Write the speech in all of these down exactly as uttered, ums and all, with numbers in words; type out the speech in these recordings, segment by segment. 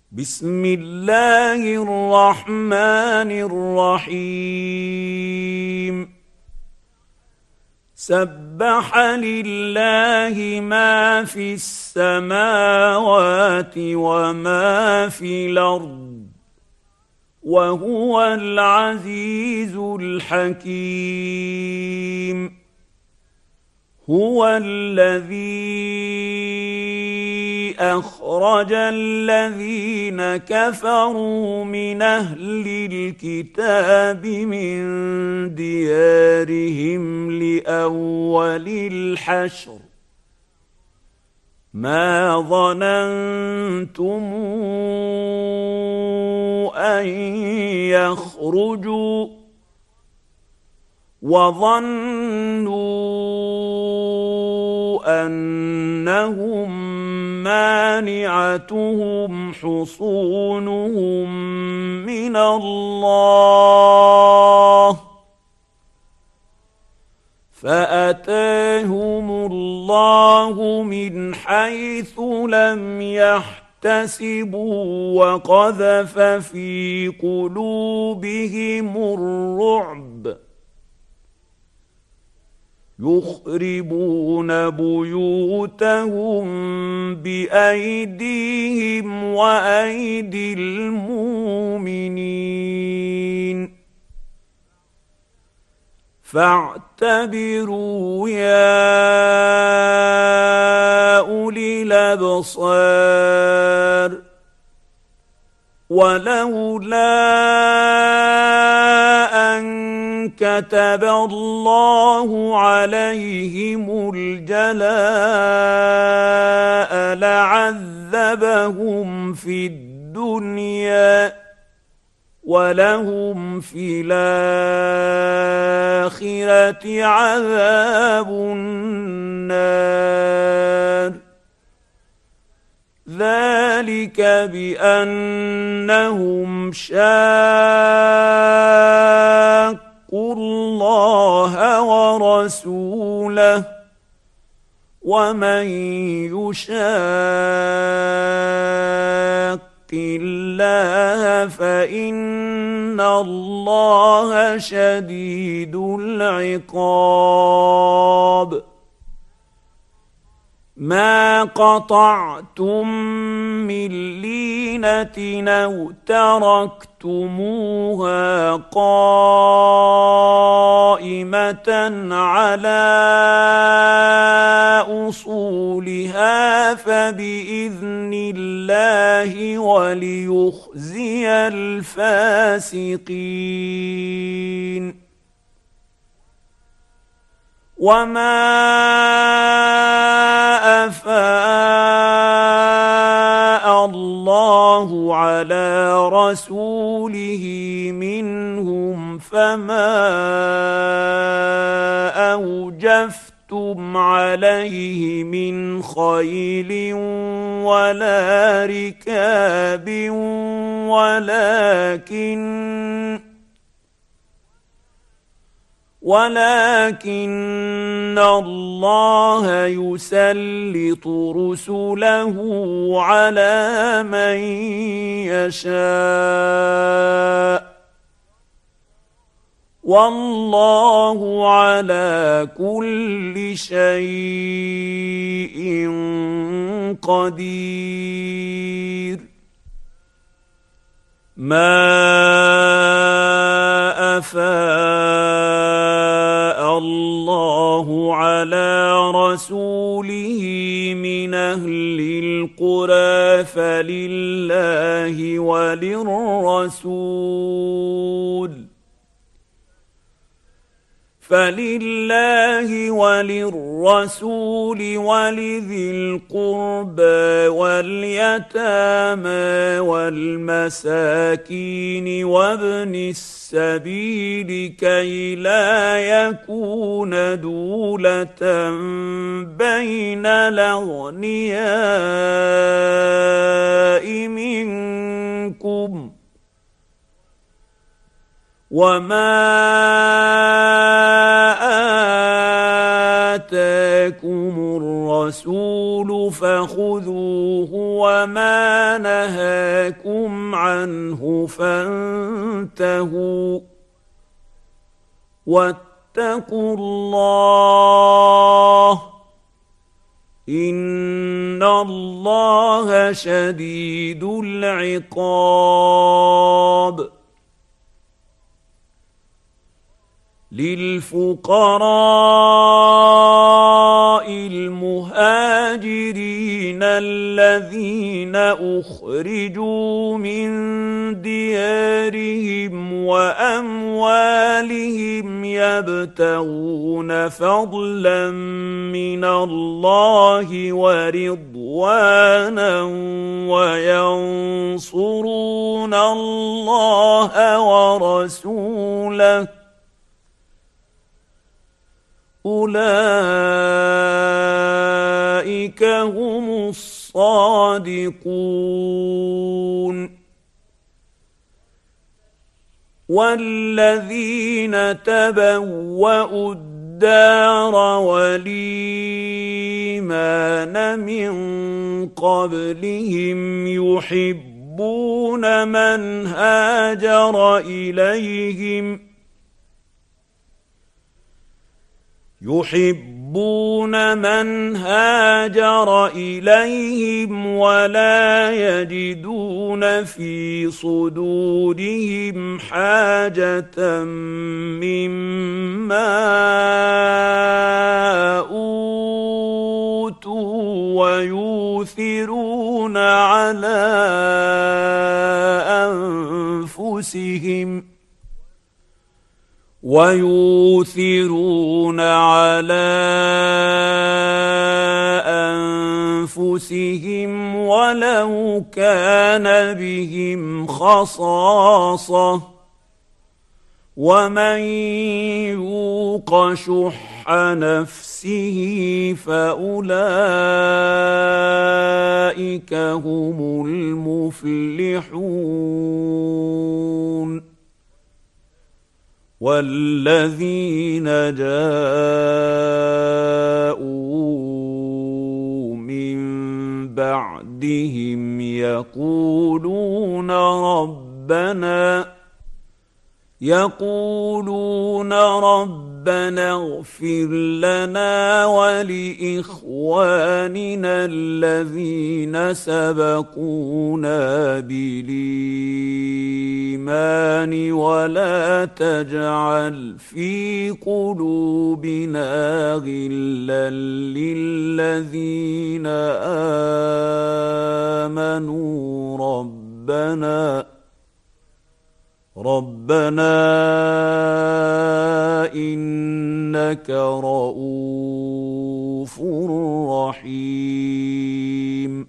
بسم الله الرحمن الرحيم. سبح لله ما في السماوات وما في الأرض وهو العزيز الحكيم. هو الذي أخرج الذين كفروا من أهل الكتاب من ديارهم لأول الحشر ما ظننتم أن يخرجوا وظنوا أنهم مانعتهم حصونهم من الله فأتاهم الله من حيث لم يحتسبوا وقذف في قلوبهم الرعب يخربون بيوتهم بأيديهم وأيدي المؤمنين فاعتبروا يا أولي الأبصار. ولولا أن كتب الله عليهم الجلاء لعذبهم في الدنيا ولهم في الآخرة عذاب النار. ذلك بأنهم شاقوا الله ورسوله ومن يشاق الله فإن الله شديد العقاب. ما قطعتم من لينة أو تركتموها قائمة على أصولها فبإذن الله وليخزي الفاسقين. وما أفاء الله على رسوله منهم فما أوجفتم عليه من خيل ولا ركاب ولكن ولكن الله يسلط رسله على من يشاء والله على كل شيء قدير. ما أفاء الله على رسوله من أهل القرى فلله وللرسول فلله وللرسول ولذي القربى واليتامى والمساكين وابن السبيل كي لا يكون دولة بين الأغنياء منكم. وما آتاكم الرسول فخذوه وما نهاكم عنه فانتهوا واتقوا الله إن الله شديد العقاب. للفقراء المهاجرين الذين أخرجوا من ديارهم وأموالهم يبتغون فضلا من الله ورضوانا وينصرون الله ورسوله أولئك هم الصادقون. والذين تبوأوا الدار والإيمان من قبلهم يحبون من هاجر إليهم يحبون من هاجر إليهم ولا يجدون في صدورهم حاجة مما أوتوا ويؤثرون على أنفسهم ويؤثرون على أنفسهم ولو كان بهم خصاصة ومن يوق شح نفسه فأولئك هم المفلحون. والذين جاءوا من بعدهم يقولون ربنا يقولون ربنا اغفر لنا ولإخواننا الذين سبقونا بالإيمان ولا تجعل في قلوبنا غلا للذين آمنوا ربنا ربنا إنك رؤوف رحيم.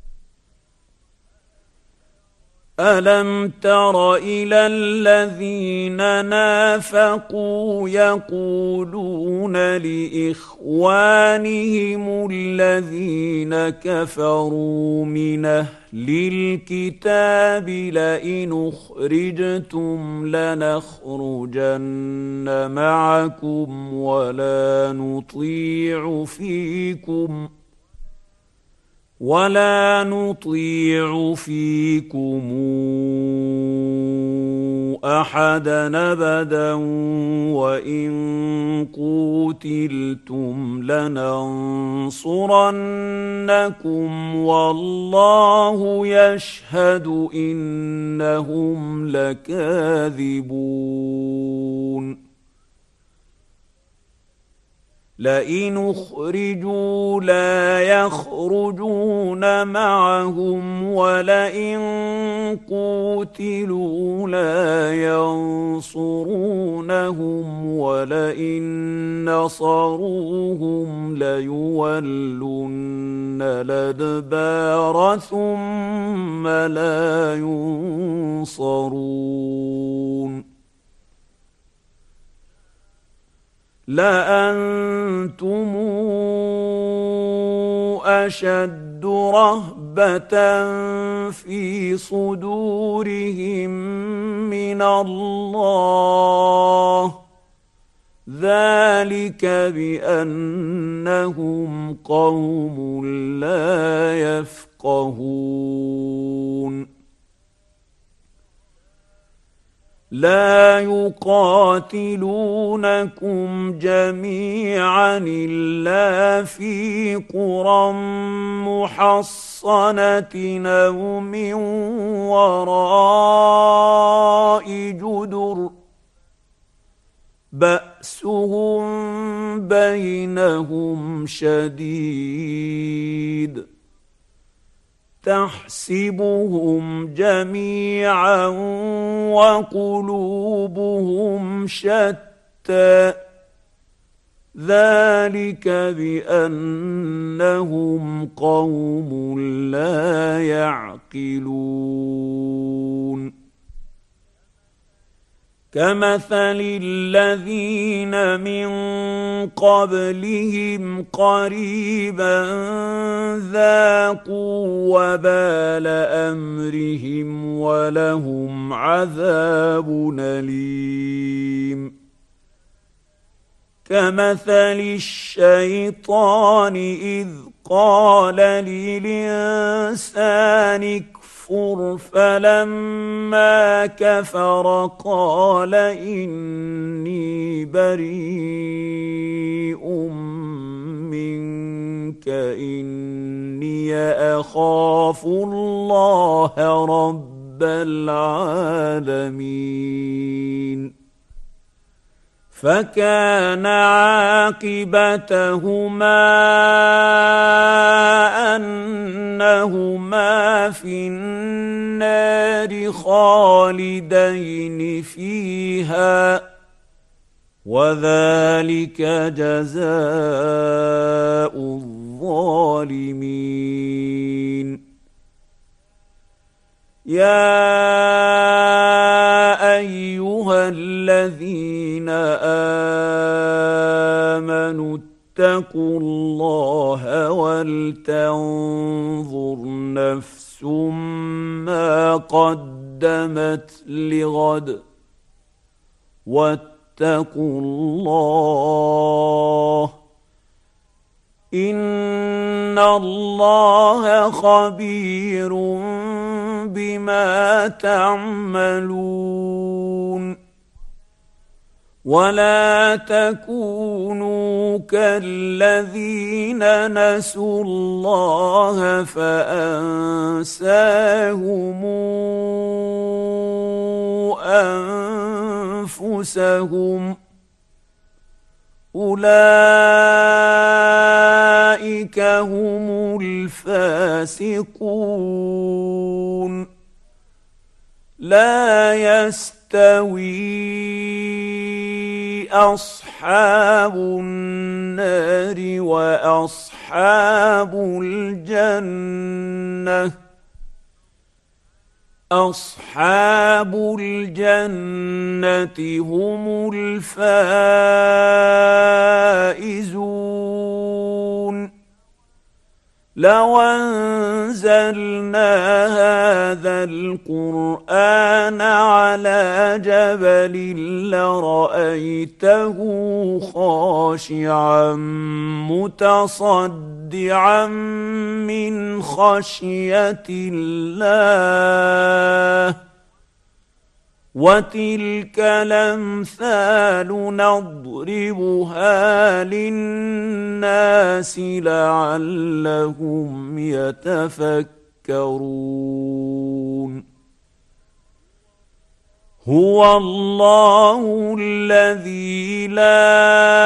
ألم تر إلى الذين نافقوا يقولون لإخوانهم الذين كفروا من أهل الكتاب لئن أخرجتم لنخرجن معكم ولا نطيع فيكم ولا نطيع فيكم أحدا أبدا وإن قوتلتم لننصرنكم والله يشهد إنهم لكاذبون. لئن أخرجوا لا يخرجون معهم ولئن قوتلوا لا ينصرونهم ولئن نصروهم ليولن الأدبار ثم لا ينصرون. لأنتم أشد رهبة في صدورهم من الله ذلك بأنهم قوم لا يفقهون. يفقهون لا يقاتلونكم جميعا إلا في قرى محصنة أو من وراء جدر بأسهم بينهم شديد تحسبهم جميعا وقلوبهم شتى ذلك بأنهم قوم لا يعقلون كمثل الذين من قبلهم قريبا ذاقوا وبال أمرهم ولهم عذاب أليم كمثل الشيطان إذ قال للإنسان اكفر فلما كفر قال إني بريء منك إني أخاف الله رب العالمين فكان عاقبتهما أنهما في النار خالدين فيها وذلك جزاء الظالمين يا أيها الذين آمنوا اتقوا الله ولتنظر نفس ما قدمت لغد واتقوا الله إن الله خبير بما تعملون ولا تكونوا كالذين نسوا الله فأنساهم أنفسهم أولئك هم الفاسقون لا يستوي أصحاب النار وأصحاب الجنة أصحاب الجنة هم الفائزون لو أنزلنا هذا القرآن على جبل لرأيته خاشعا متصدعا من خشية الله وتلك الأمثال نضربها للناس لعلهم يتفكرون هو الله الذي لا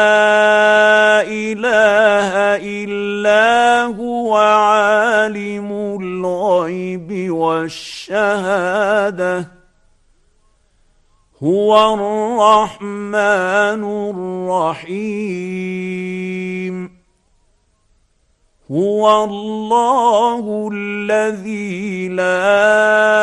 إله إلا هو عالم الغيب والشهادة هو الرحمن الرحيم هو الله الذي لا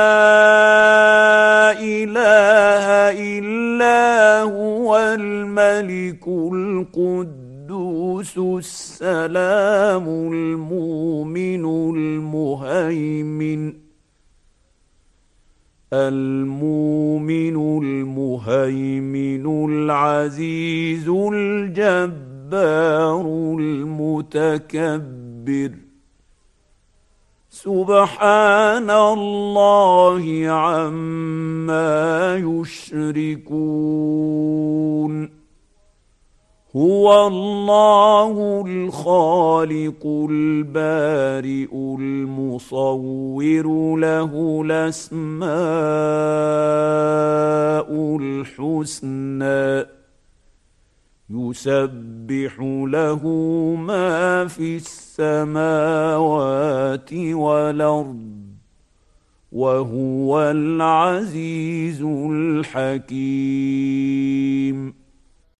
إله إلا هو الملك القدوس السلام المؤمن المهيمن المؤمن المهيمن العزيز الجبار المتكبر سبحان الله عما يشركون هو الله الخالق البارئ المصور له الاسماء الحسنى يسبح له ما في السماوات والارض وهو العزيز الحكيم.